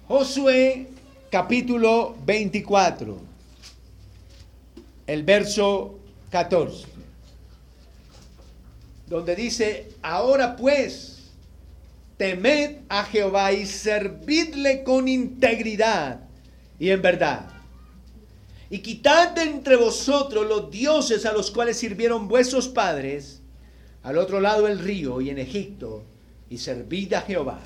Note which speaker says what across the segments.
Speaker 1: Josué capítulo 24, el verso 14, donde dice: ahora pues, temed a Jehová y servidle con integridad y en verdad. Y quitad de entre vosotros los dioses a los cuales sirvieron vuestros padres al otro lado del río y en Egipto, y servid a Jehová.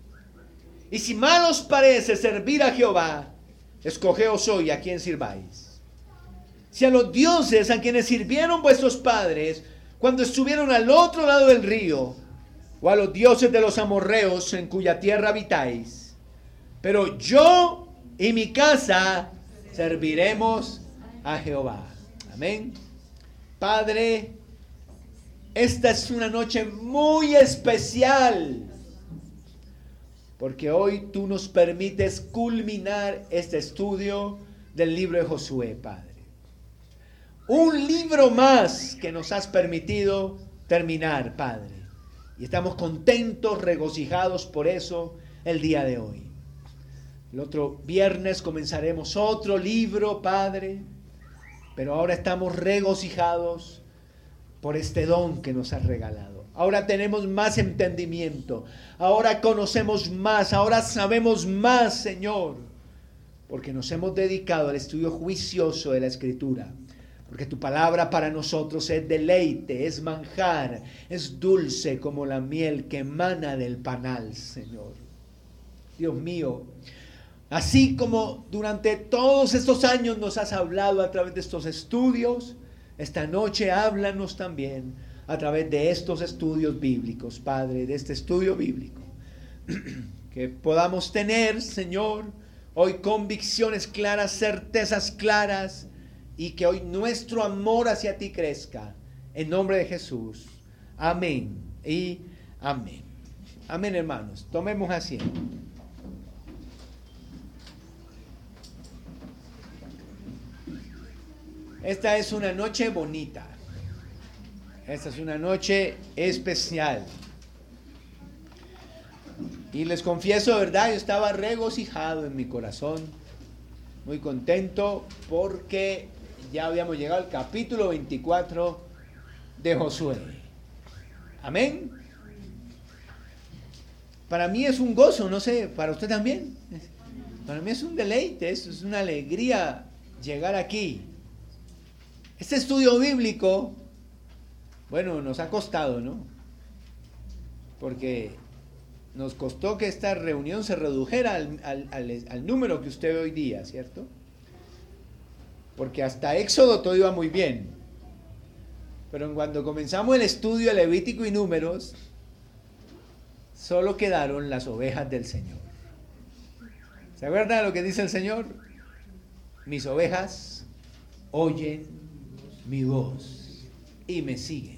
Speaker 1: Y si mal os parece servir a Jehová, escogeos hoy a quién sirváis. Si a los dioses a quienes sirvieron vuestros padres cuando estuvieron al otro lado del río, o a los dioses de los amorreos en cuya tierra habitáis. Pero yo y mi casa serviremos a Jehová. Amén. Padre, esta es una noche muy especial, porque hoy tú nos permites culminar este estudio del libro de Josué, Padre. Un libro más que nos has permitido terminar, Padre. Y estamos contentos, regocijados por eso el día de hoy. El otro viernes comenzaremos otro libro, Padre. Pero ahora estamos regocijados por este don que nos has regalado. Ahora tenemos más entendimiento. Ahora conocemos más. Ahora sabemos más, Señor. Porque nos hemos dedicado al estudio juicioso de la Escritura. Porque tu palabra para nosotros es deleite, es manjar, es dulce como la miel que emana del panal, Señor. Dios mío, así como durante todos estos años nos has hablado a través de estos estudios, esta noche háblanos también a través de estos estudios bíblicos, Padre, de este estudio bíblico. Que podamos tener, Señor, hoy convicciones claras, certezas claras, y que hoy nuestro amor hacia ti crezca. En nombre de Jesús. Amén y amén. Amén, hermanos. Tomemos asiento. Esta es una noche bonita. Esta es una noche especial. Y les confieso, ¿verdad? Yo estaba regocijado en mi corazón. Muy contento porque ya habíamos llegado al capítulo 24 de Josué. Amén. Para mí es un gozo, no sé, para usted también. Para mí es un deleite, es una alegría llegar aquí. Este estudio bíblico, bueno, nos ha costado, ¿no? Porque nos costó que esta reunión se redujera al número que usted ve hoy día, ¿cierto? Porque hasta Éxodo todo iba muy bien. Pero cuando comenzamos el estudio de Levítico y Números, solo quedaron las ovejas del Señor. ¿Se acuerdan de lo que dice el Señor? Mis ovejas oyen mi voz y me siguen.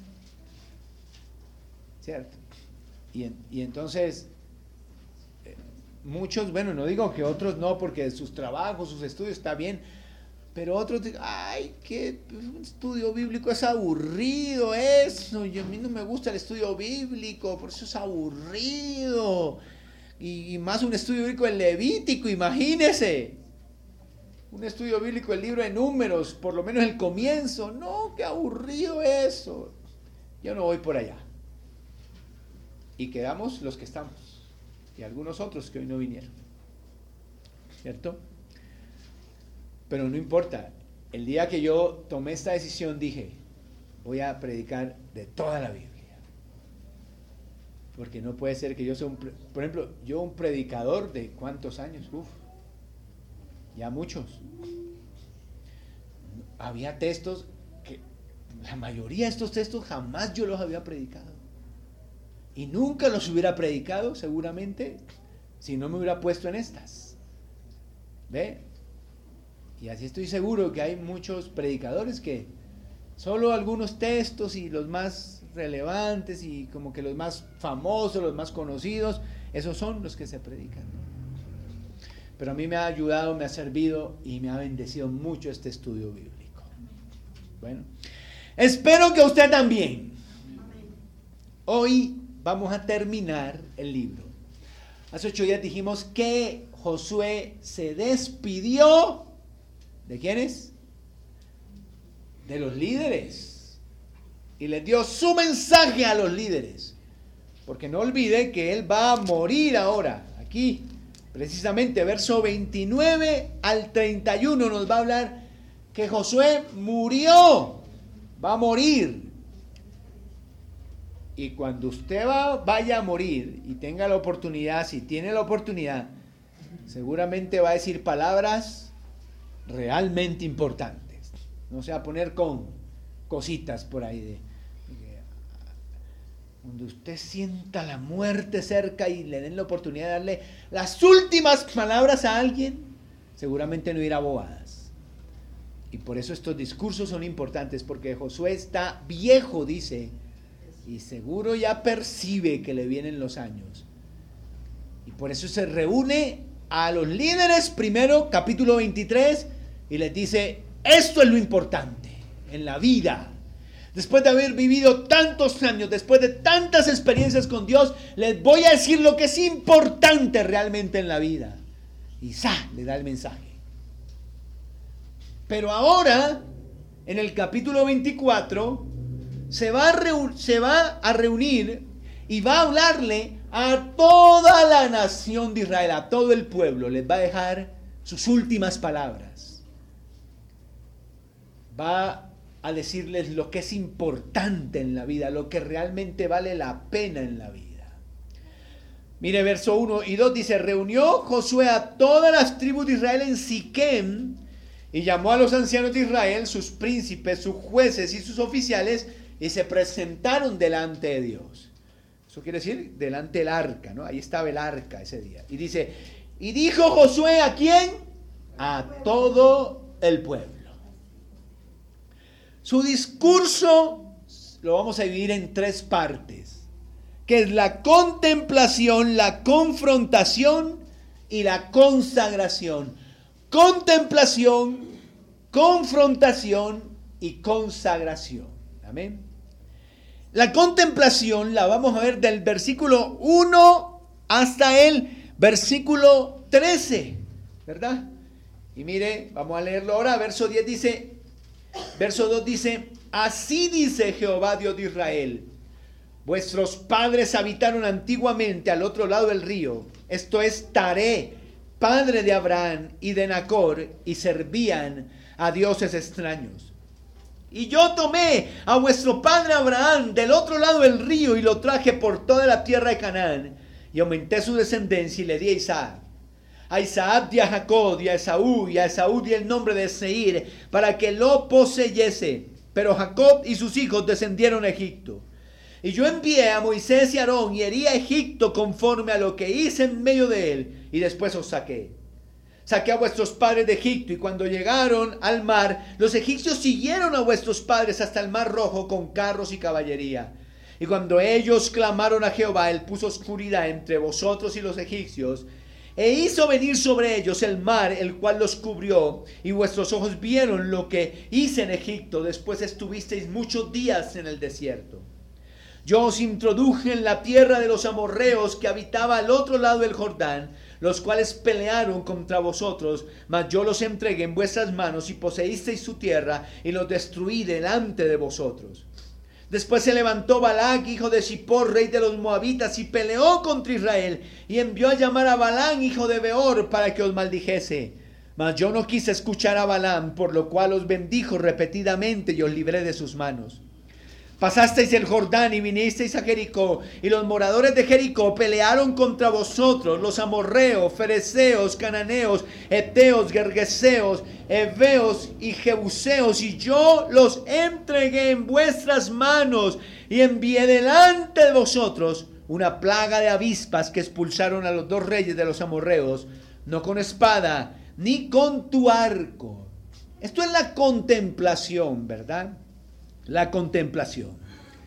Speaker 1: ¿Cierto? Y entonces, muchos, bueno, no digo que otros no, porque sus trabajos, sus estudios está bien, pero otros dicen, ay, que un estudio bíblico es aburrido eso, y a mí no me gusta el estudio bíblico, por eso es aburrido, y más un estudio bíblico del Levítico, imagínese, un estudio bíblico del libro de Números, por lo menos el comienzo, no, qué aburrido eso, yo no voy por allá. Y quedamos los que estamos, y algunos otros que hoy no vinieron, ¿cierto? Pero no importa, el día que yo tomé esta decisión dije, voy a predicar de toda la Biblia. Porque no puede ser que yo sea por ejemplo, yo un predicador de ¿cuántos años? Ya muchos. Había textos que, la mayoría de estos textos jamás yo los había predicado. Y nunca los hubiera predicado, seguramente, si no me hubiera puesto en estas. ¿Ve? Y así estoy seguro que hay muchos predicadores que solo algunos textos y los más relevantes y como que los más famosos, los más conocidos, esos son los que se predican. Pero a mí me ha ayudado, me ha servido y me ha bendecido mucho este estudio bíblico. Bueno, espero que usted también. Hoy vamos a terminar el libro. Hace 8 días dijimos que Josué se despidió, ¿de quiénes? De los líderes. Y les dio su mensaje a los líderes. Porque no olvide que él va a morir ahora. Aquí, precisamente, verso 29 al 31 nos va a hablar que Josué murió. Va a morir. Y cuando usted vaya a morir y tenga la oportunidad, si tiene la oportunidad, seguramente va a decir palabras realmente importantes. No se va a poner con cositas por ahí. Cuando usted sienta la muerte cerca y le den la oportunidad de darle las últimas palabras a alguien, seguramente no irá a bobadas. Y por eso estos discursos son importantes, porque Josué está viejo, dice, y seguro ya percibe que le vienen los años. Y por eso se reúne a los líderes, primero, capítulo 23, y les dice, esto es lo importante en la vida. Después de haber vivido tantos años, después de tantas experiencias con Dios, les voy a decir lo que es importante realmente en la vida. Y le da el mensaje. Pero ahora, en el capítulo 24, se va a reunir y va a hablarle a toda la nación de Israel, a todo el pueblo. Les va a dejar sus últimas palabras. Va a decirles lo que es importante en la vida, lo que realmente vale la pena en la vida. Mire, verso 1 y 2 dice, reunió Josué a todas las tribus de Israel en Siquem y llamó a los ancianos de Israel, sus príncipes, sus jueces y sus oficiales, y se presentaron delante de Dios. Eso quiere decir delante del arca, ¿no? Ahí estaba el arca ese día. Y dice, y dijo Josué, ¿a quién? A todo el pueblo. Su discurso lo vamos a dividir en tres partes, que es la contemplación, la confrontación y la consagración. Contemplación, confrontación y consagración. Amén. La contemplación la vamos a ver del versículo 1 hasta el versículo 13, ¿verdad? Y mire, vamos a leerlo ahora. Verso 10 dice... Verso 2 dice, así dice Jehová Dios de Israel, vuestros padres habitaron antiguamente al otro lado del río, esto es Taré, padre de Abraham y de Nacor, y servían a dioses extraños. Y yo tomé a vuestro padre Abraham del otro lado del río y lo traje por toda la tierra de Canaán, y aumenté su descendencia y le di a Isaac. A Isaac di a Jacob y a Esaú di el nombre de Seir, para que lo poseyese. Pero Jacob y sus hijos descendieron a Egipto. Y yo envié a Moisés y Aarón y herí a Egipto conforme a lo que hice en medio de él, y después os saqué. Saqué a vuestros padres de Egipto, y cuando llegaron al mar, los egipcios siguieron a vuestros padres hasta el mar Rojo con carros y caballería. Y cuando ellos clamaron a Jehová, él puso oscuridad entre vosotros y los egipcios, e hizo venir sobre ellos el mar, el cual los cubrió, y vuestros ojos vieron lo que hice en Egipto. Después estuvisteis muchos días en el desierto. Yo os introduje en la tierra de los amorreos que habitaba al otro lado del Jordán, los cuales pelearon contra vosotros, mas yo los entregué en vuestras manos y poseísteis su tierra y los destruí delante de vosotros. Después se levantó Balac, hijo de Zippor, rey de los moabitas, y peleó contra Israel, y envió a llamar a Balaam, hijo de Beor, para que os maldijese. Mas yo no quise escuchar a Balaam, por lo cual os bendijo repetidamente y os libré de sus manos. Pasasteis el Jordán y vinisteis a Jericó, y los moradores de Jericó pelearon contra vosotros, los amorreos, fereceos, cananeos, heteos, gergeseos, heveos y jebuseos, y yo los entregué en vuestras manos, y envié delante de vosotros una plaga de avispas que expulsaron a los dos reyes de los amorreos, no con espada, ni con tu arco. Esto es la contemplación, ¿verdad? La contemplación.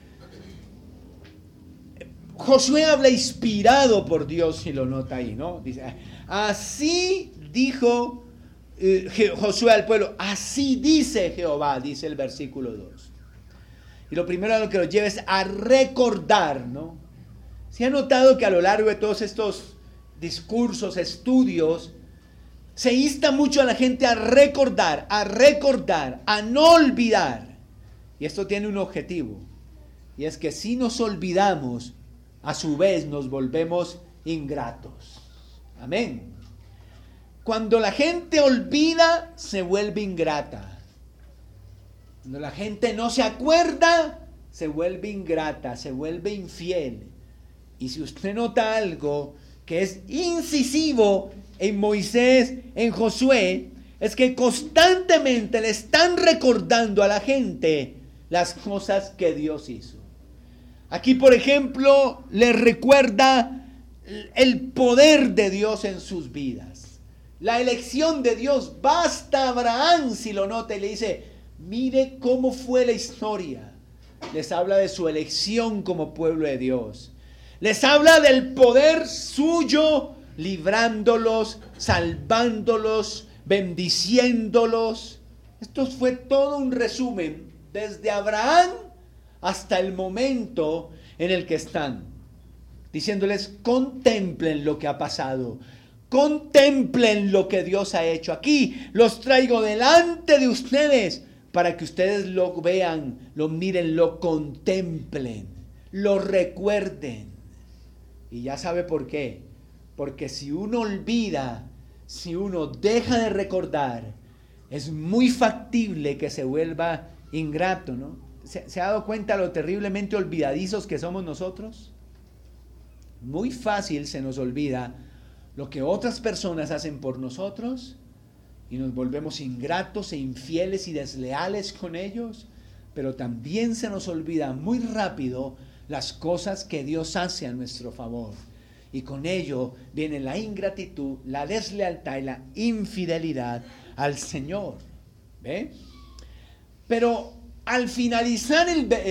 Speaker 1: Josué habla inspirado por Dios, si lo nota ahí, ¿no? Dice, así dijo Josué al pueblo, así dice Jehová, dice el versículo 2. Y lo primero a lo que lo lleva es a recordar, ¿no? ¿Se ha notado que a lo largo de todos estos discursos, estudios, se insta mucho a la gente a recordar, a no olvidar. Y esto tiene un objetivo, y es que si nos olvidamos, a su vez nos volvemos ingratos. Amén. Cuando la gente olvida, se vuelve ingrata. Cuando la gente no se acuerda, se vuelve ingrata, se vuelve infiel. Y si usted nota algo que es incisivo en Moisés, en Josué, es que constantemente le están recordando a la gente las cosas que Dios hizo. Aquí, por ejemplo, le recuerda el poder de Dios en sus vidas. La elección de Dios. Basta Abraham, si lo nota, y le dice, mire cómo fue la historia. Les habla de su elección como pueblo de Dios. Les habla del poder suyo, librándolos, salvándolos, bendiciéndolos. Esto fue todo un resumen, desde Abraham hasta el momento en el que están, diciéndoles, contemplen lo que ha pasado, contemplen lo que Dios ha hecho. Aquí los traigo delante de ustedes para que ustedes lo vean, lo miren, lo contemplen, lo recuerden. Y ya sabe por qué. Porque si uno olvida, si uno deja de recordar, es muy factible que se vuelva ingrato, ¿no? ¿Se ha dado cuenta lo terriblemente olvidadizos que somos nosotros? Muy fácil se nos olvida lo que otras personas hacen por nosotros y nos volvemos ingratos e infieles y desleales con ellos, pero también se nos olvida muy rápido las cosas que Dios hace a nuestro favor. Y con ello viene la ingratitud, la deslealtad y la infidelidad al Señor. ¿Ve? Pero al finalizar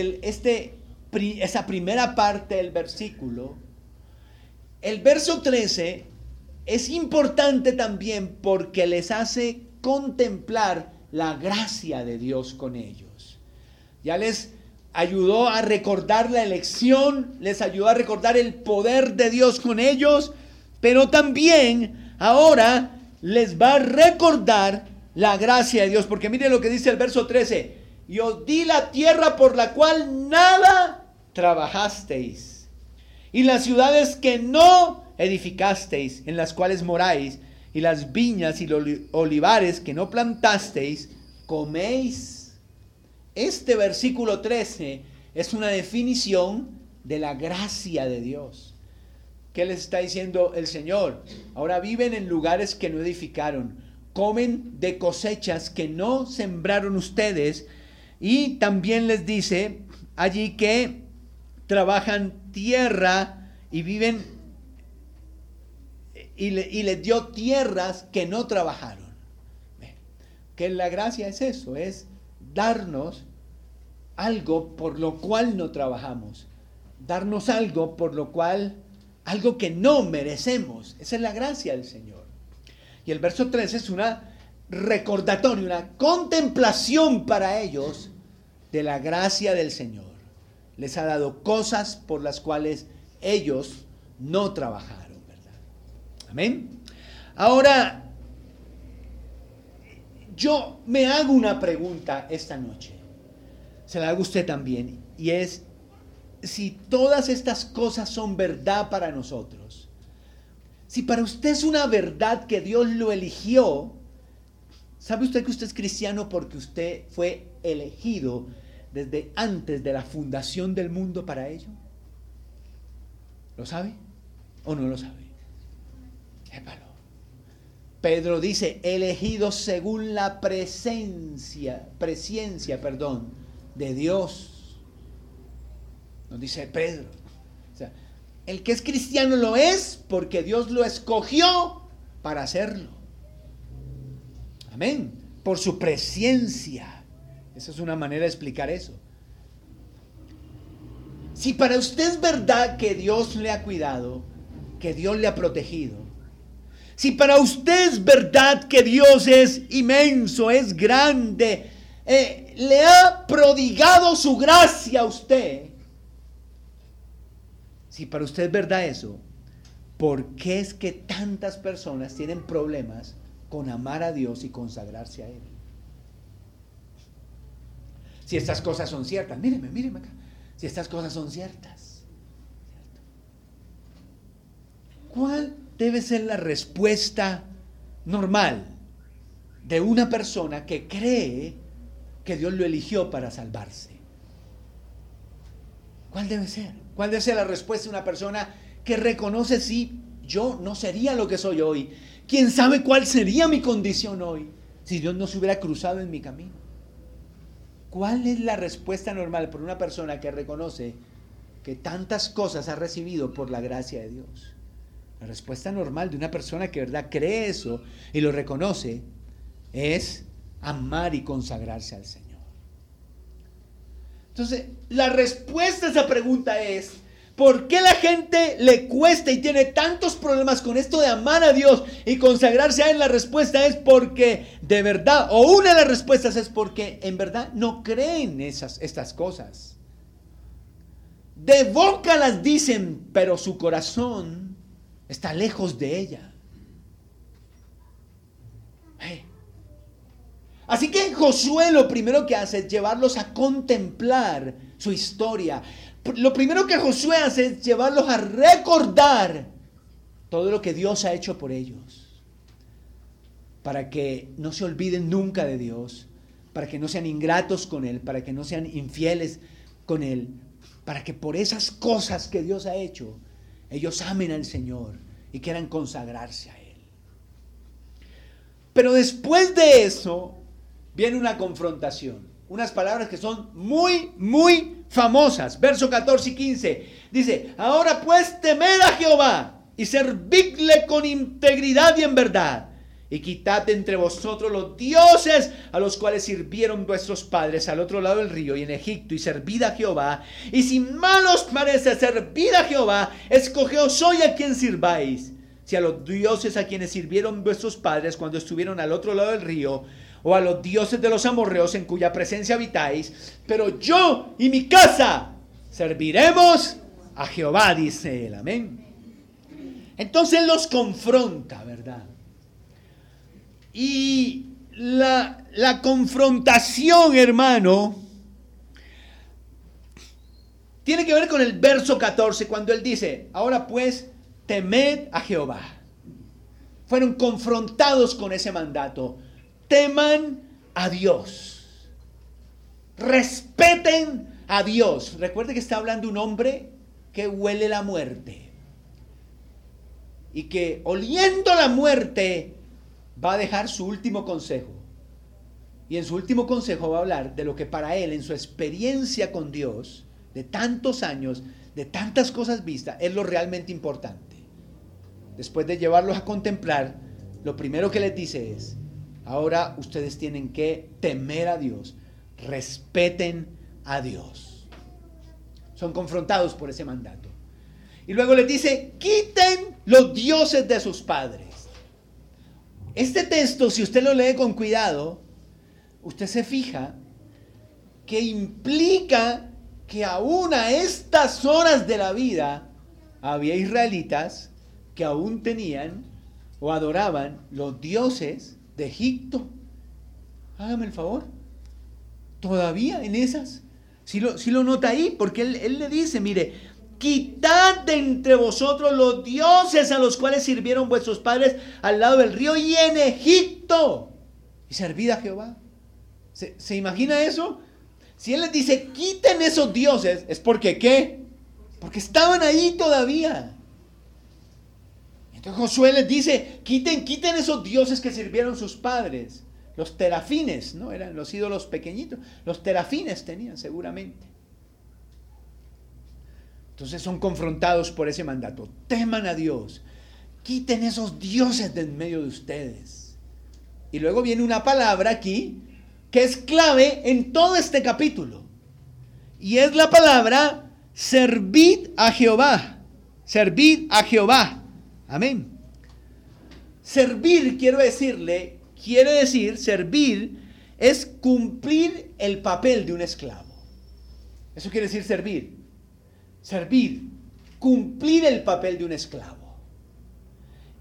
Speaker 1: esa primera parte del versículo, el verso 13 es importante también porque les hace contemplar la gracia de Dios con ellos. Ya les ayudó a recordar la elección, les ayudó a recordar el poder de Dios con ellos, pero también ahora les va a recordar la gracia de Dios, porque mire lo que dice el verso 13, y os di la tierra por la cual nada trabajasteis, y las ciudades que no edificasteis, en las cuales moráis, y las viñas y los olivares que no plantasteis, coméis. Este versículo 13 es una definición de la gracia de Dios. ¿Qué les está diciendo el Señor? Ahora viven en lugares que no edificaron, comen de cosechas que no sembraron ustedes, y también les dice allí que trabajan tierra y viven, y les dio tierras que no trabajaron. Que la gracia es eso, es darnos algo por lo cual no trabajamos, darnos algo por lo cual, algo que no merecemos. Esa es la gracia del Señor. Y el verso 13 es una recordatorio, una contemplación para ellos de la gracia del Señor. Les ha dado cosas por las cuales ellos no trabajaron, ¿verdad? Amén. Ahora, yo me hago una pregunta esta noche. Se la hago a usted también. Y es, si todas estas cosas son verdad para nosotros, si para usted es una verdad que Dios lo eligió, ¿sabe usted que usted es cristiano porque usted fue elegido desde antes de la fundación del mundo para ello? ¿Lo sabe o no lo sabe? Épalo. Pedro dice, elegidos según la presciencia de Dios. Nos dice Pedro. O sea, el que es cristiano lo es porque Dios lo escogió para hacerlo. Amén. Por su presciencia. Esa es una manera de explicar eso. Si para usted es verdad que Dios le ha cuidado, que Dios le ha protegido, si para usted es verdad que Dios es inmenso, es grande, le ha prodigado su gracia a usted, si para usted es verdad eso, ¿por qué es que tantas personas tienen problemas con amar a Dios y consagrarse a Él? Si estas cosas son ciertas, míreme acá. Si estas cosas son ciertas, ¿cuál debe ser la respuesta normal de una persona que cree que Dios lo eligió para salvarse? ¿Cuál debe ser? ¿Cuál debe ser la respuesta de una persona que reconoce, sí, yo no sería lo que soy hoy? ¿Quién sabe cuál sería mi condición hoy si Dios no se hubiera cruzado en mi camino? ¿Cuál es la respuesta normal por una persona que reconoce que tantas cosas ha recibido por la gracia de Dios? La respuesta normal de una persona que de verdad cree eso y lo reconoce es amar y consagrarse al Señor. Entonces, la respuesta a esa pregunta es: ¿por qué la gente le cuesta y tiene tantos problemas con esto de amar a Dios y consagrarse a Él? La respuesta es porque de verdad, o una de las respuestas es porque en verdad no creen estas cosas. De boca las dicen, pero su corazón está lejos de ella. Así que Josué lo primero que hace es llevarlos a contemplar su historia. Lo primero que Josué hace es llevarlos a recordar todo lo que Dios ha hecho por ellos, para que no se olviden nunca de Dios, para que no sean ingratos con Él, para que no sean infieles con Él, para que por esas cosas que Dios ha hecho, ellos amen al Señor y quieran consagrarse a Él. Pero después de eso viene una confrontación, unas palabras que son muy, muy famosas. Verso 14 y 15 dice: ahora pues temed a Jehová y servidle con integridad y en verdad, y quitad de entre vosotros los dioses a los cuales sirvieron vuestros padres al otro lado del río y en Egipto, y servid a Jehová. Y si mal os parece servid a Jehová, escogeos hoy a quien sirváis, si a los dioses a quienes sirvieron vuestros padres cuando estuvieron al otro lado del río, o a los dioses de los amorreos en cuya presencia habitáis, pero yo y mi casa serviremos a Jehová, dice él. Amén. Entonces él los confronta, ¿verdad? Y la confrontación, hermano, tiene que ver con el verso 14, cuando él dice: ahora pues temed a Jehová. Fueron confrontados con ese mandato. Teman a Dios. Respeten a Dios. Recuerde que está hablando un hombre que huele la muerte. Y que oliendo la muerte va a dejar su último consejo. Y en su último consejo va a hablar de lo que para él, en su experiencia con Dios, de tantos años, de tantas cosas vistas, es lo realmente importante. Después de llevarlos a contemplar, lo primero que les dice es: ahora ustedes tienen que temer a Dios, respeten a Dios. Son confrontados por ese mandato. Y luego les dice: quiten los dioses de sus padres. Este texto, si usted lo lee con cuidado, usted se fija que implica que aún a estas horas de la vida había israelitas que aún tenían o adoraban los dioses de Egipto. Hágame el favor. Todavía en esas. Si lo nota ahí, porque él le dice: mire, quitad de entre vosotros los dioses a los cuales sirvieron vuestros padres al lado del río y en Egipto, y servid a Jehová. ¿Se imagina eso? Si él les dice: quiten esos dioses, es porque ¿qué? Porque estaban ahí todavía. Entonces Josué les dice: quiten esos dioses que sirvieron sus padres. Los terafines, ¿no? Eran los ídolos pequeñitos. Los terafines tenían seguramente. Entonces son confrontados por ese mandato. Teman a Dios. Quiten esos dioses de en medio de ustedes. Y luego viene una palabra aquí que es clave en todo este capítulo. Y es la palabra servid a Jehová. Servid a Jehová. Amén. Servir, quiere decir, servir es cumplir el papel de un esclavo. Eso quiere decir servir. Servir, cumplir el papel de un esclavo.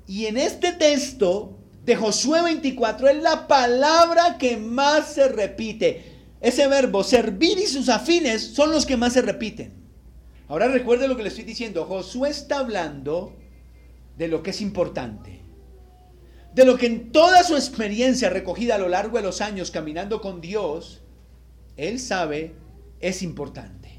Speaker 1: Y en este texto de Josué 24 es la palabra que más se repite. Ese verbo, servir y sus afines, son los que más se repiten. Ahora recuerde lo que le estoy diciendo. Josué está hablando de lo que es importante. De lo que en toda su experiencia recogida a lo largo de los años caminando con Dios, él sabe es importante.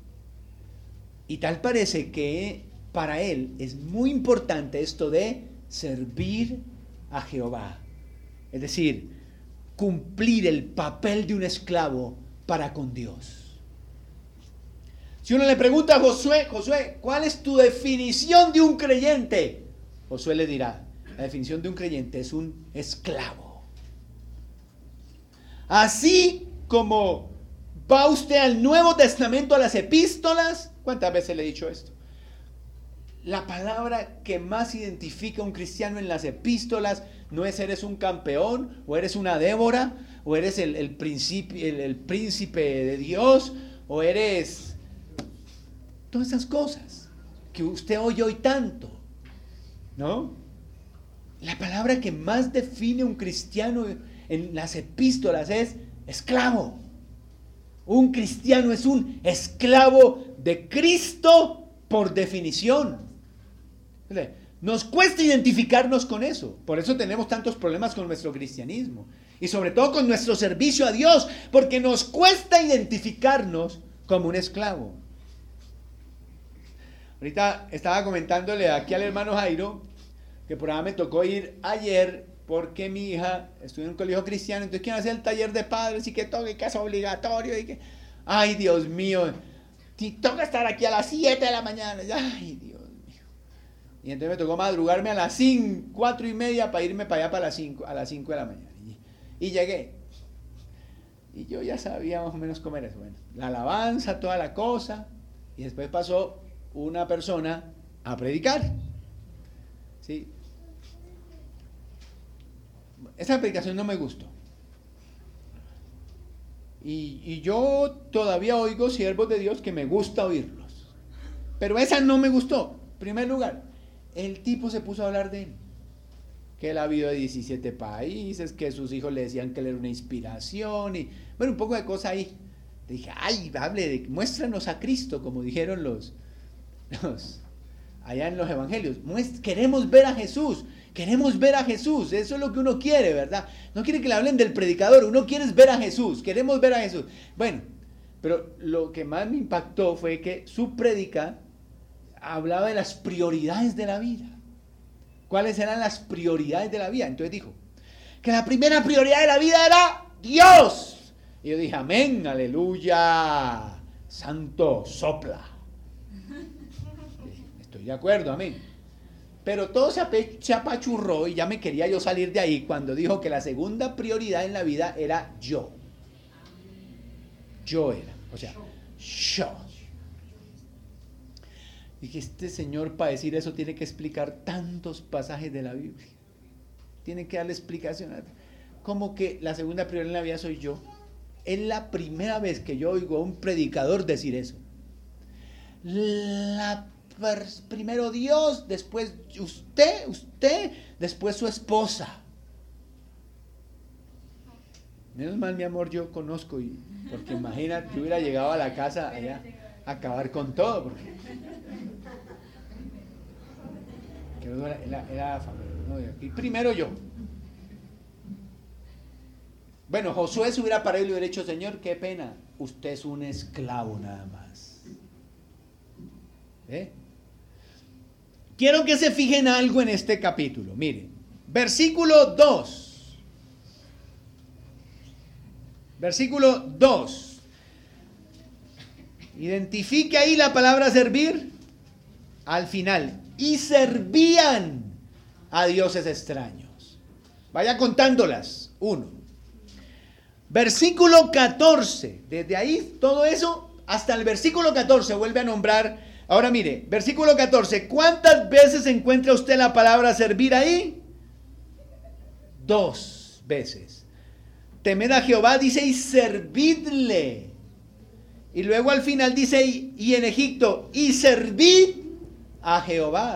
Speaker 1: Y tal parece que para él es muy importante esto de servir a Jehová. Es decir, cumplir el papel de un esclavo para con Dios. Si uno le pregunta a Josué, ¿cuál es tu definición de un creyente? Josué le dirá, la definición de un creyente es un esclavo. Así como va usted al Nuevo Testamento, a las epístolas, ¿cuántas veces le he dicho esto? La palabra que más identifica a un cristiano en las epístolas no es eres un campeón, o eres una Débora, o eres el príncipe de Dios, o eres todas esas cosas que usted oye hoy tanto, ¿no? La palabra que más define a un cristiano en las epístolas es esclavo. Un cristiano es un esclavo de Cristo por definición. Nos cuesta identificarnos con eso. Por eso tenemos tantos problemas con nuestro cristianismo. Y sobre todo con nuestro servicio a Dios. Porque nos cuesta identificarnos como un esclavo. Ahorita estaba comentándole aquí al hermano Jairo que por ahí me tocó ir ayer porque mi hija estudia en un colegio cristiano. Entonces quieren hacer el taller de padres y que toque, que es obligatorio. Y que, ay, Dios mío, toca estar aquí a las 7 de la mañana. Ay, Dios. Y entonces me tocó madrugarme a las 4:30 para irme para allá para a las 5 de la mañana. Y llegué. Y yo ya sabía más o menos cómo era eso. Bueno, la alabanza, toda la cosa. Y después pasó una persona a predicar. ¿Sí? Esa predicación no me gustó. Y yo todavía oigo siervos de Dios que me gusta oírlos. Pero esa no me gustó. En primer lugar, el tipo se puso a hablar de él. Que él ha habido de 17 países, que sus hijos le decían que él era una inspiración. Y bueno, un poco de cosa ahí. Le dije, ay, muéstranos a Cristo, como dijeron los allá en los evangelios. Queremos ver a Jesús. Queremos ver a Jesús. Eso es lo que uno quiere, ¿verdad? No quiere que le hablen del predicador. Uno quiere ver a Jesús. Queremos ver a Jesús. Bueno, pero lo que más me impactó fue que su prédica hablaba de las prioridades de la vida. ¿Cuáles eran las prioridades de la vida? Entonces dijo que la primera prioridad de la vida era Dios. Y yo dije, amén, aleluya, santo, sopla. Estoy de acuerdo, amén. Pero todo se apachurró y ya me quería yo salir de ahí cuando dijo que la segunda prioridad en la vida era yo. Yo era, o sea, yo. Dije, este señor para decir eso tiene que explicar tantos pasajes de la Biblia. Tiene que darle explicación. Como que la segunda prioridad en la vida soy yo. Es la primera vez que yo oigo a un predicador decir eso. Primero Dios, después usted, después su esposa. Menos mal, mi amor, yo conozco, porque imagínate, yo hubiera llegado a la casa allá a acabar con todo, porque era familia, ¿no? Y primero yo. Bueno, Josué se hubiera parado y le hubiera dicho, Señor, qué pena, usted es un esclavo nada más. Quiero que se fijen algo en este capítulo. Miren, versículo 2. Versículo 2. Identifique ahí la palabra servir al final. Y servían a dioses extraños. Vaya contándolas. 1. Versículo 14. Desde ahí todo eso hasta el versículo 14 vuelve a nombrar. Ahora mire, versículo 14. ¿Cuántas veces encuentra usted la palabra servir ahí? 2 veces. Temed a Jehová, dice, y servidle. Y luego al final dice, y en Egipto, y servid a Jehová.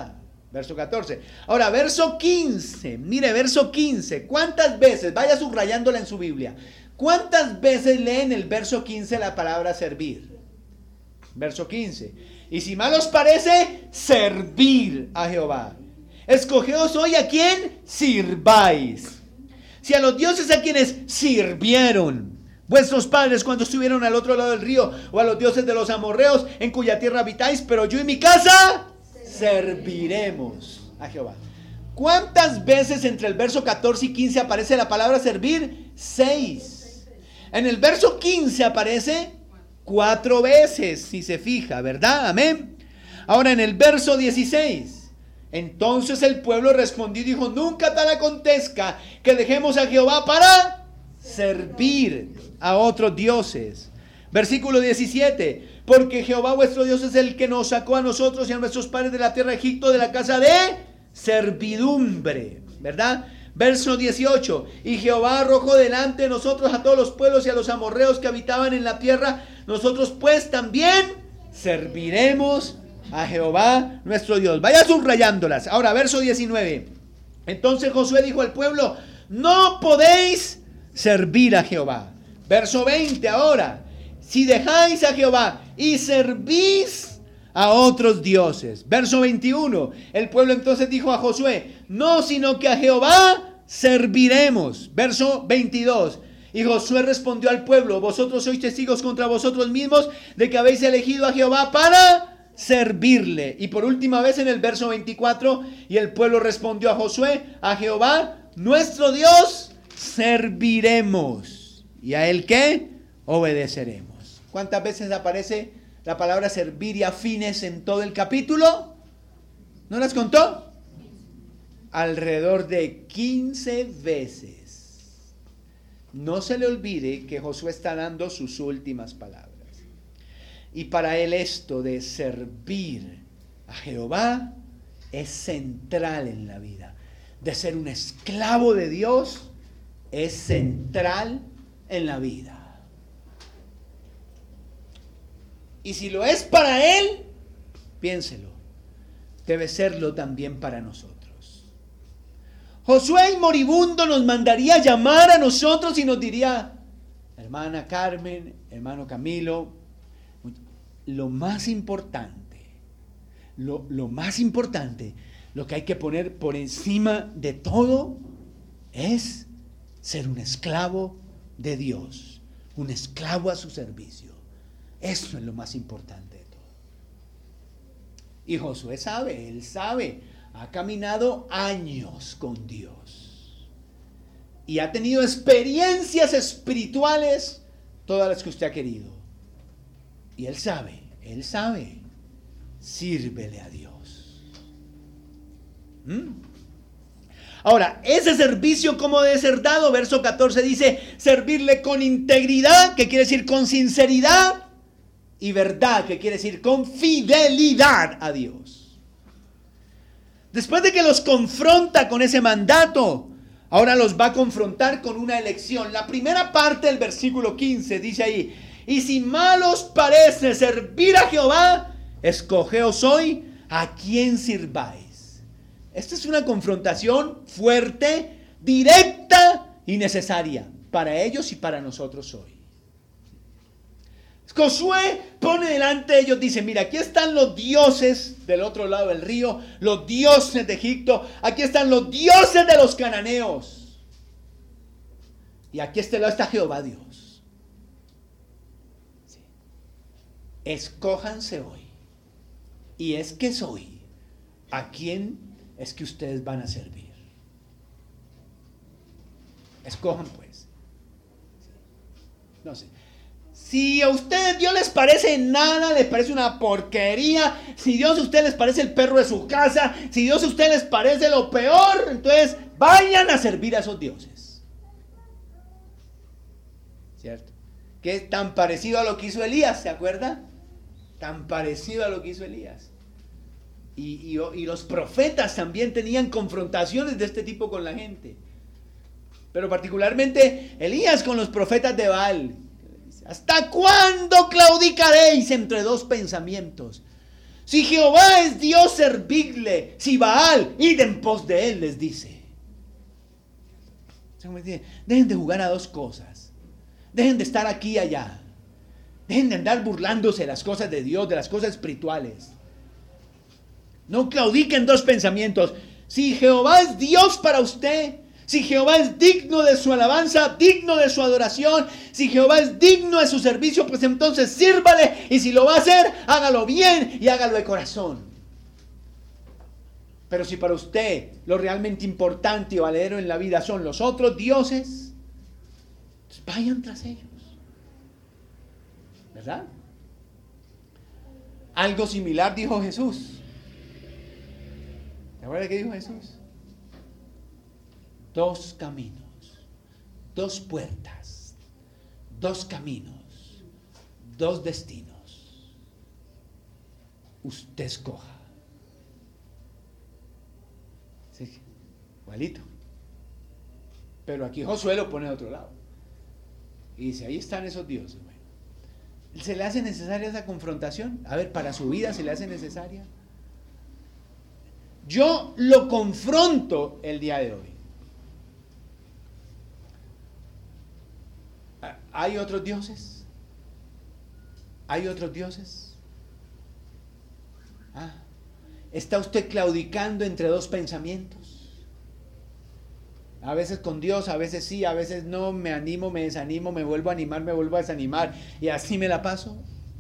Speaker 1: Verso 14. Ahora, verso 15. Mire, verso 15. ¿Cuántas veces? Vaya subrayándola en su Biblia. ¿Cuántas veces leen el verso 15 la palabra servir? Verso 15. Y si mal os parece, servir a Jehová. Escogeos hoy a quien sirváis. Si a los dioses a quienes sirvieron vuestros padres cuando estuvieron al otro lado del río, o a los dioses de los amorreos en cuya tierra habitáis, pero yo y mi casa serviremos a Jehová. ¿Cuántas veces entre el verso 14 y 15 aparece la palabra servir? 6. En el verso 15 aparece 4 veces, si se fija, ¿verdad? Amén. Ahora en el verso 16. Entonces el pueblo respondió y dijo: nunca tal acontezca que dejemos a Jehová para servir a otros dioses. Versículo 17. Porque Jehová vuestro Dios es el que nos sacó a nosotros y a nuestros padres de la tierra de Egipto, de la casa de servidumbre, ¿verdad? Verso 18. Y Jehová arrojó delante de nosotros a todos los pueblos y a los amorreos que habitaban en la tierra. Nosotros pues también serviremos a Jehová nuestro Dios. Vaya subrayándolas. Ahora, verso 19. Entonces Josué dijo al pueblo: no podéis servir a Jehová. Verso 20 ahora. Si dejáis a Jehová y servís a otros dioses. Verso 21. El pueblo entonces dijo a Josué: no, sino que a Jehová serviremos. Verso 22. Y Josué respondió al pueblo: vosotros sois testigos contra vosotros mismos de que habéis elegido a Jehová para servirle. Y por última vez en el verso 24. Y el pueblo respondió a Josué: a Jehová nuestro Dios serviremos. ¿Y a él qué? Obedeceremos. ¿Cuántas veces aparece la palabra servir y afines en todo el capítulo? ¿No las contó? Alrededor de 15 veces. No se le olvide que Josué está dando sus últimas palabras. Y para él esto de servir a Jehová es central en la vida. De ser un esclavo de Dios es central en la vida. Y si lo es para él, piénselo, debe serlo también para nosotros. Josué, el moribundo, nos mandaría llamar a nosotros y nos diría: hermana Carmen, hermano Camilo, lo más importante, lo que hay que poner por encima de todo es ser un esclavo de Dios, un esclavo a su servicio. Eso es lo más importante de todo. Y Josué sabe, él sabe, ha caminado años con Dios y ha tenido experiencias espirituales, todas las que usted ha querido. Y él sabe, sírvele a Dios. Ahora, ese servicio, ¿cómo debe ser dado? Verso 14 dice: servirle con integridad, que quiere decir con sinceridad, y verdad, que quiere decir con fidelidad a Dios. Después de que los confronta con ese mandato, ahora los va a confrontar con una elección. La primera parte del versículo 15 dice ahí: y si mal os parece servir a Jehová, escogeos hoy a quien sirváis. Esta es una confrontación fuerte, directa y necesaria para ellos y para nosotros hoy. Josué pone delante de ellos, dice: mira, aquí están los dioses del otro lado del río, los dioses de Egipto, aquí están los dioses de los cananeos, y aquí a este lado está Jehová Dios. Sí. Escójanse hoy, y es que soy, ¿a quién es que ustedes van a servir? Escojan pues. No sé. Si a ustedes Dios les parece nada, les parece una porquería, si Dios a ustedes les parece el perro de su casa, si Dios a ustedes les parece lo peor, entonces vayan a servir a esos dioses. ¿Cierto? Que es tan parecido a lo que hizo Elías, ¿se acuerda? Tan parecido a lo que hizo Elías. Y los profetas también tenían confrontaciones de este tipo con la gente. Pero particularmente Elías con los profetas de Baal. ¿Hasta cuándo claudicaréis entre dos pensamientos? Si Jehová es Dios, servidle. Si Baal, id en pos de él, les dice. Dejen de jugar a dos cosas. Dejen de estar aquí y allá. Dejen de andar burlándose de las cosas de Dios, de las cosas espirituales. No claudiquen dos pensamientos. Si Jehová es Dios para usted, si Jehová es digno de su alabanza, digno de su adoración, si Jehová es digno de su servicio, pues entonces sírvale, y si lo va a hacer, hágalo bien y hágalo de corazón. Pero si para usted lo realmente importante y valedero en la vida son los otros dioses, pues vayan tras ellos. ¿Verdad? Algo similar dijo Jesús. ¿Te acuerdas qué dijo Jesús? Dos caminos, dos puertas, dos caminos, dos destinos. Usted escoja. Sí, igualito. Pero aquí Josué lo pone de otro lado. Y dice, ahí están esos dioses. Bueno, ¿se le hace necesaria esa confrontación? A ver, para su vida se le hace necesaria. Yo lo confronto el día de hoy. ¿Hay otros dioses? ¿Hay otros dioses? ¿Está usted claudicando entre dos pensamientos? A veces con Dios, a veces sí, a veces no, me animo, me desanimo, me vuelvo a animar, me vuelvo a desanimar, y así me la paso.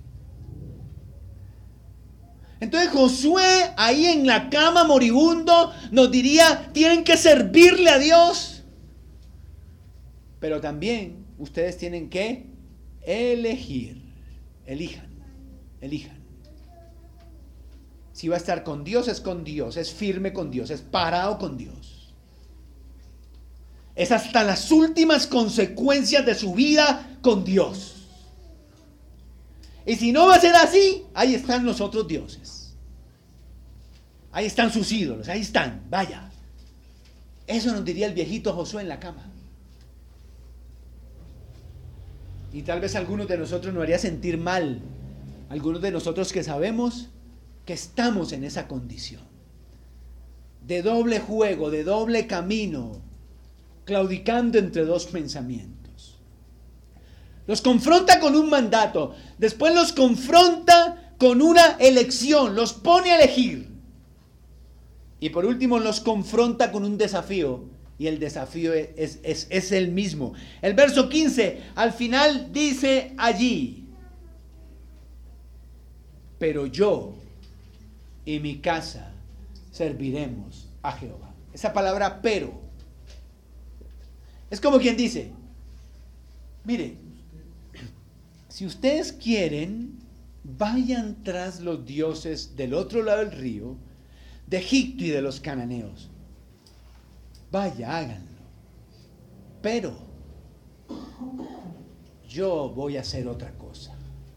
Speaker 1: Entonces Josué, ahí en la cama moribundo, nos diría, tienen que servirle a Dios. Pero también ustedes tienen que elegir. Elijan. Si va a estar con Dios, es firme con Dios, es parado con Dios. Es hasta las últimas consecuencias de su vida con Dios. Y si no va a ser así, ahí están los otros dioses. Ahí están sus ídolos, ahí están, vaya. Eso nos diría el viejito Josué en la cama. Y tal vez algunos de nosotros nos haría sentir mal. Algunos de nosotros que sabemos que estamos en esa condición. De doble juego, de doble camino, claudicando entre dos pensamientos. Los confronta con un mandato, después los confronta con una elección, los pone a elegir. Y por último los confronta con un desafío, y el desafío es el mismo. El verso 15, al final dice allí, pero yo y mi casa serviremos a Jehová. Esa palabra pero es como quien dice, mire, si ustedes quieren, vayan tras los dioses del otro lado del río, de Egipto y de los cananeos. Vaya, háganlo. Pero yo voy a hacer otra cosa.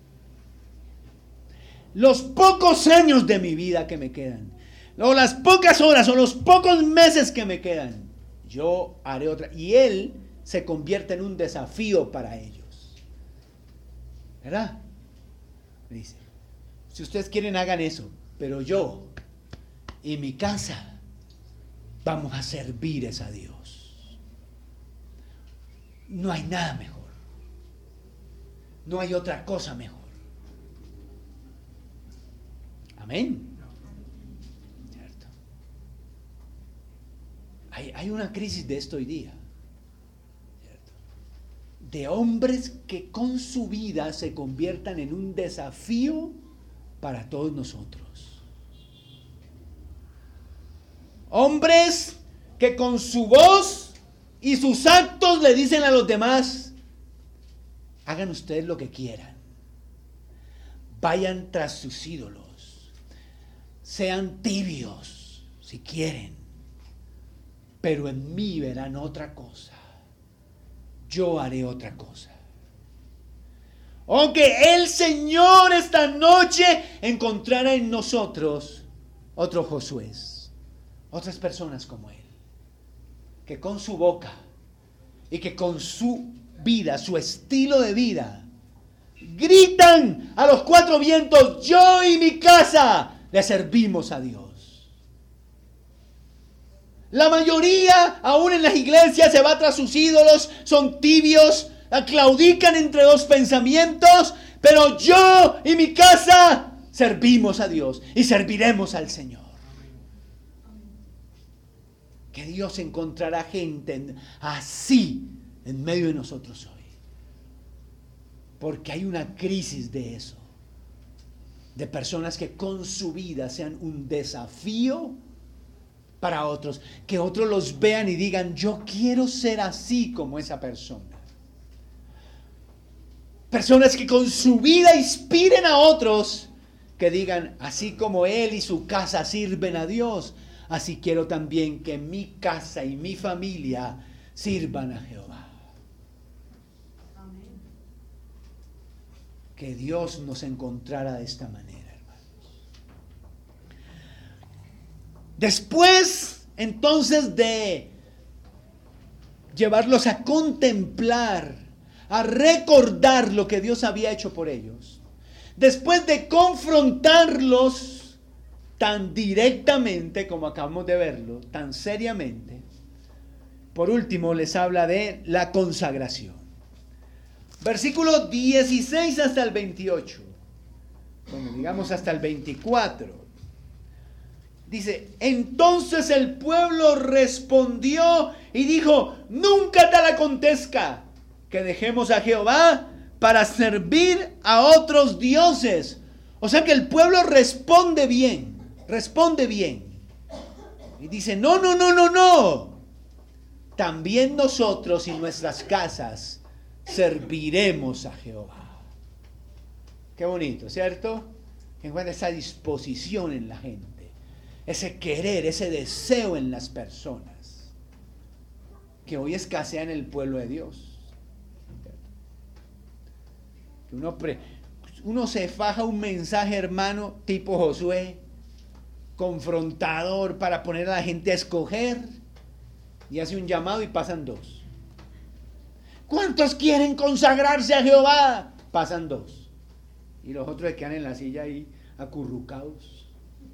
Speaker 1: Los pocos años de mi vida que me quedan, o las pocas horas, o los pocos meses que me quedan, yo haré otra. Y él se convierte en un desafío para ellos. ¿Verdad? Dice, si ustedes quieren, hagan eso. Pero yo y mi casa vamos a servir a Dios. No hay nada mejor. No hay otra cosa mejor. Amén. ¿Cierto? Hay una crisis de esto hoy día. ¿Cierto? De hombres que con su vida se conviertan en un desafío para todos nosotros. Hombres que con su voz y sus actos le dicen a los demás, hagan ustedes lo que quieran. Vayan tras sus ídolos. Sean tibios si quieren. Pero en mí verán otra cosa. Yo haré otra cosa. O que el Señor esta noche encontrara en nosotros otro Josué. Otras personas como él, que con su boca y que con su vida, su estilo de vida, gritan a los cuatro vientos, yo y mi casa le servimos a Dios. La mayoría, aún en las iglesias, se va tras sus ídolos, son tibios, claudican entre dos pensamientos, pero yo y mi casa servimos a Dios y serviremos al Señor. Que Dios encontrará gente así en medio de nosotros hoy. Porque hay una crisis de eso. De personas que con su vida sean un desafío para otros. Que otros los vean y digan, yo quiero ser así como esa persona. Personas que con su vida inspiren a otros. Que digan, así como él y su casa sirven a Dios, así quiero también que mi casa y mi familia sirvan a Jehová. Amén. Que Dios nos encontrara de esta manera, hermanos. Después, entonces, de llevarlos a contemplar, a recordar lo que Dios había hecho por ellos, después de confrontarlos tan directamente como acabamos de verlo, tan seriamente, por último les habla de la consagración. Versículo 16 hasta el 28. Bueno, digamos hasta el 24. Dice, entonces el pueblo respondió y dijo, nunca tal acontezca que dejemos a Jehová para servir a otros dioses. O sea que el pueblo responde bien. Y dice, no. También nosotros y nuestras casas serviremos a Jehová. Qué bonito, ¿cierto? Que encuentra esa disposición en la gente, ese querer, ese deseo en las personas, que hoy escasea en el pueblo de Dios. Uno se faja un mensaje, hermano, tipo Josué, confrontador, para poner a la gente a escoger, y hace un llamado y pasan 2. ¿Cuántos quieren consagrarse a Jehová? Pasan 2. Y los otros se quedan en la silla ahí acurrucados.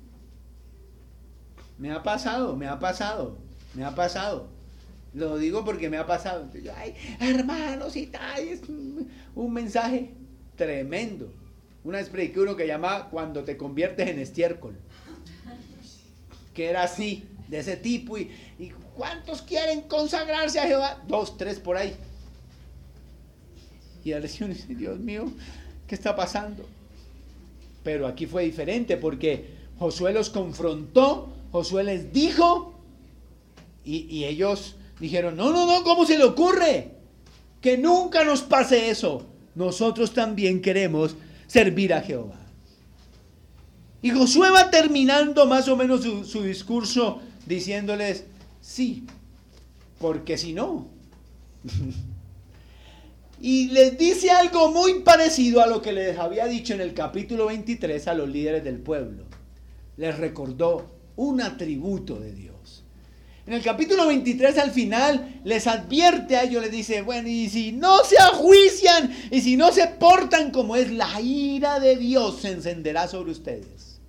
Speaker 1: Me ha pasado. Lo digo porque me ha pasado. Entonces, ay, hermanos y tal, es un mensaje tremendo. Una vez prediqué uno que llamaba cuando te conviertes en estiércol, que era así, de ese tipo. Y ¿cuántos quieren consagrarse a Jehová? 2, 3 por ahí. Y el Señor dice, Dios mío, ¿qué está pasando? Pero aquí fue diferente, porque Josué los confrontó, Josué les dijo, y ellos dijeron, no, ¿cómo se le ocurre? Que nunca nos pase eso. Nosotros también queremos servir a Jehová. Y Josué va terminando más o menos su discurso diciéndoles, sí, porque si no. Y les dice algo muy parecido a lo que les había dicho en el capítulo 23 a los líderes del pueblo. Les recordó un atributo de Dios. En el capítulo 23 al final les advierte a ellos, les dice, bueno, y si no se ajuician y si no se portan como es, la ira de Dios se encenderá sobre ustedes.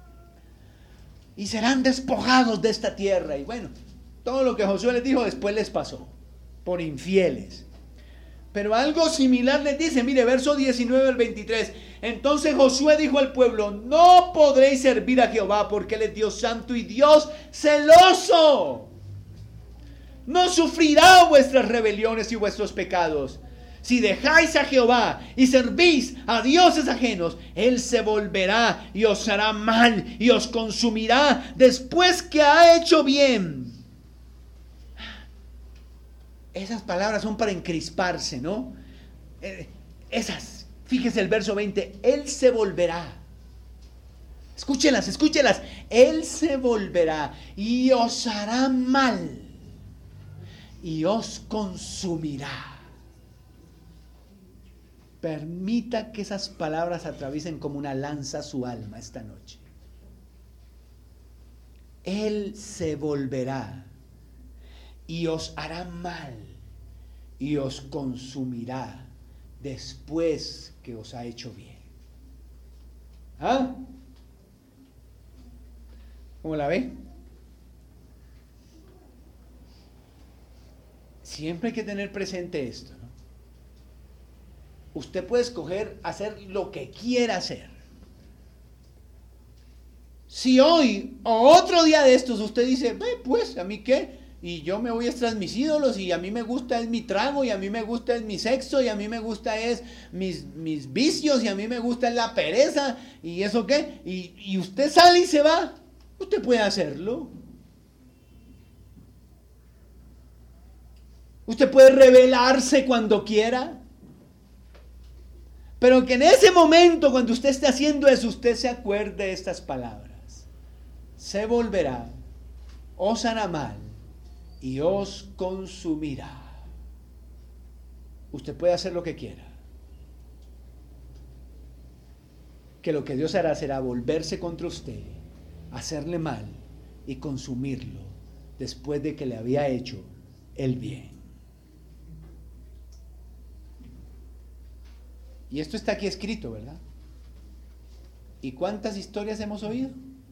Speaker 1: Y serán despojados de esta tierra. Y bueno, todo lo que Josué les dijo después les pasó, por infieles. Pero algo similar les dice, mire, verso 19 al 23. Entonces Josué dijo al pueblo, no podréis servir a Jehová porque Él es Dios santo y Dios celoso. No sufrirá vuestras rebeliones y vuestros pecados. Si dejáis a Jehová y servís a dioses ajenos, Él se volverá y os hará mal y os consumirá después que ha hecho bien. Esas palabras son para encrisparse, ¿no? Fíjese el verso 20, Él se volverá. Escúchelas. Él se volverá y os hará mal y os consumirá. Permita que esas palabras atraviesen como una lanza su alma esta noche. Él se volverá y os hará mal y os consumirá después que os ha hecho bien. ¿Ah? ¿Cómo la ve? Siempre hay que tener presente esto, ¿no? Usted puede escoger hacer lo que quiera hacer. Si hoy o otro día de estos usted dice, pues, ¿a mí qué? Y yo me voy tras mis ídolos, y a mí me gusta es mi trago, y a mí me gusta es mi sexo, y a mí me gusta es mis vicios, y a mí me gusta es la pereza, y eso qué, y usted sale y se va, usted puede hacerlo. Usted puede rebelarse cuando quiera. Pero que en ese momento, cuando usted esté haciendo eso, usted se acuerde de estas palabras. Se volverá, os hará mal y os consumirá. Usted puede hacer lo que quiera. Que lo que Dios hará será volverse contra usted, hacerle mal y consumirlo después de que le había hecho el bien. Y esto está aquí escrito, ¿verdad? ¿Y cuántas historias hemos oído?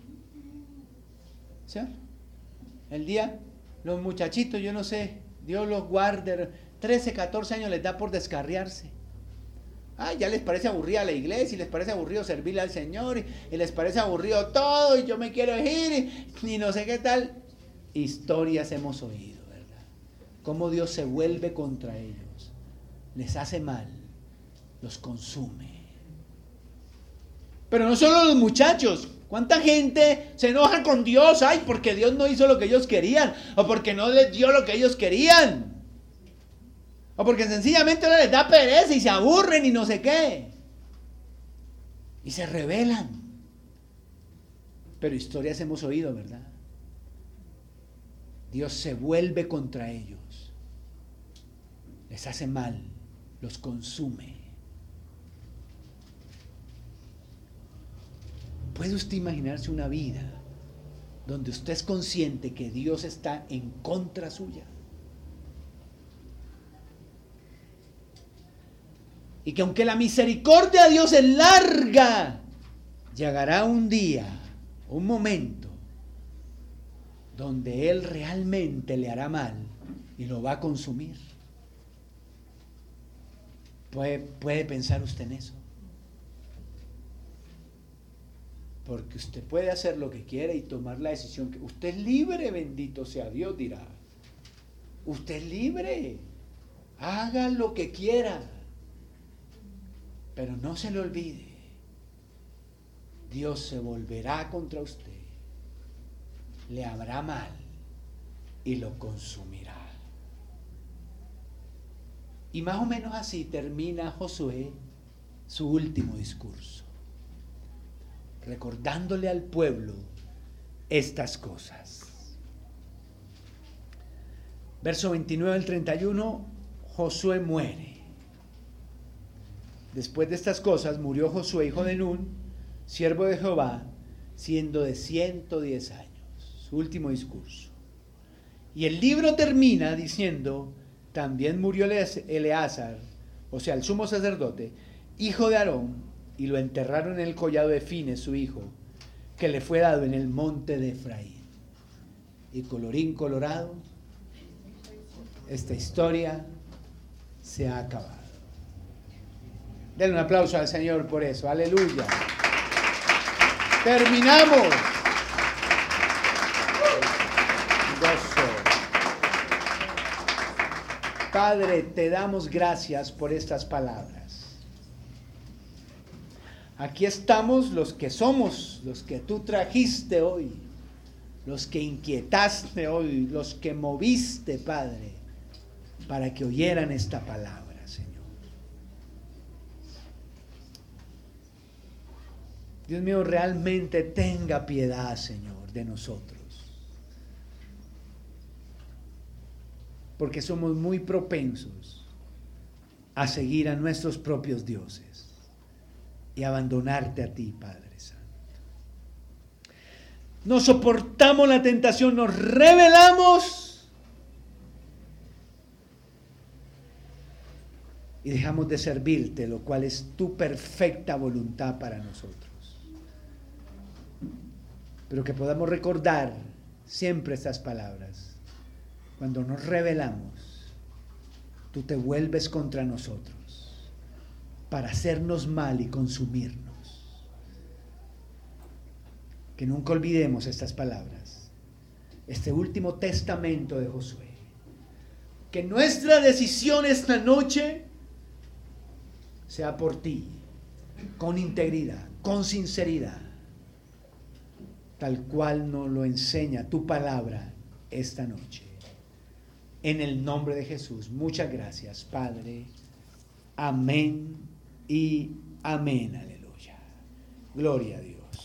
Speaker 1: ¿Sí? El día, los muchachitos, yo no sé, Dios los guarde, 13, 14 años les da por descarriarse. Ya les parece aburrida la iglesia, y les parece aburrido servirle al Señor, y les parece aburrido todo, y yo me quiero ir, y no sé qué tal. Historias hemos oído, ¿verdad? Cómo Dios se vuelve contra ellos, les hace mal, los consume. Pero no solo los muchachos. ¿Cuánta gente se enoja con Dios? Porque Dios no hizo lo que ellos querían, o porque no les dio lo que ellos querían, o porque sencillamente ahora les da pereza y se aburren y no sé qué, y se rebelan. Pero historias hemos oído, ¿verdad? Dios se vuelve contra ellos, les hace mal, los consume. ¿Puede usted imaginarse una vida donde usted es consciente que Dios está en contra suya? Y que aunque la misericordia de Dios es larga, llegará un día, un momento, donde Él realmente le hará mal y lo va a consumir. ¿Puede pensar usted en eso? Porque usted puede hacer lo que quiera y tomar la decisión que usted es libre, bendito sea Dios, dirá. Usted es libre, haga lo que quiera, pero no se le olvide, Dios se volverá contra usted, le habrá mal y lo consumirá. Y más o menos así termina Josué su último discurso, recordándole al pueblo estas cosas. Verso 29 al 31, Josué muere. Después de estas cosas murió Josué, hijo de Nun, siervo de Jehová, siendo de 110 años. Su último discurso. Y el libro termina diciendo: también murió Eleazar, o sea, el sumo sacerdote, hijo de Aarón, y lo enterraron en el collado de Fines, su hijo, que le fue dado en el monte de Efraín. Y colorín colorado, esta historia se ha acabado. Denle un aplauso al Señor por eso. Aleluya. Terminamos. Gozo. Padre, te damos gracias por estas palabras. Aquí estamos los que somos, los que tú trajiste hoy, los que inquietaste hoy, los que moviste, Padre, para que oyeran esta palabra. Dios mío, realmente tenga piedad, Señor, de nosotros. Porque somos muy propensos a seguir a nuestros propios dioses y abandonarte a ti, Padre Santo. No soportamos la tentación, nos rebelamos y dejamos de servirte, lo cual es tu perfecta voluntad para nosotros. pero que podamos recordar siempre estas palabras. Cuando nos rebelamos, tú te vuelves contra nosotros para hacernos mal y consumirnos. Que nunca olvidemos estas palabras, este último testamento de Josué. Que nuestra decisión esta noche sea por ti, con integridad, con sinceridad, tal cual nos lo enseña tu palabra esta noche. En el nombre de Jesús, muchas gracias, Padre. Amén y amén. Aleluya. Gloria a Dios.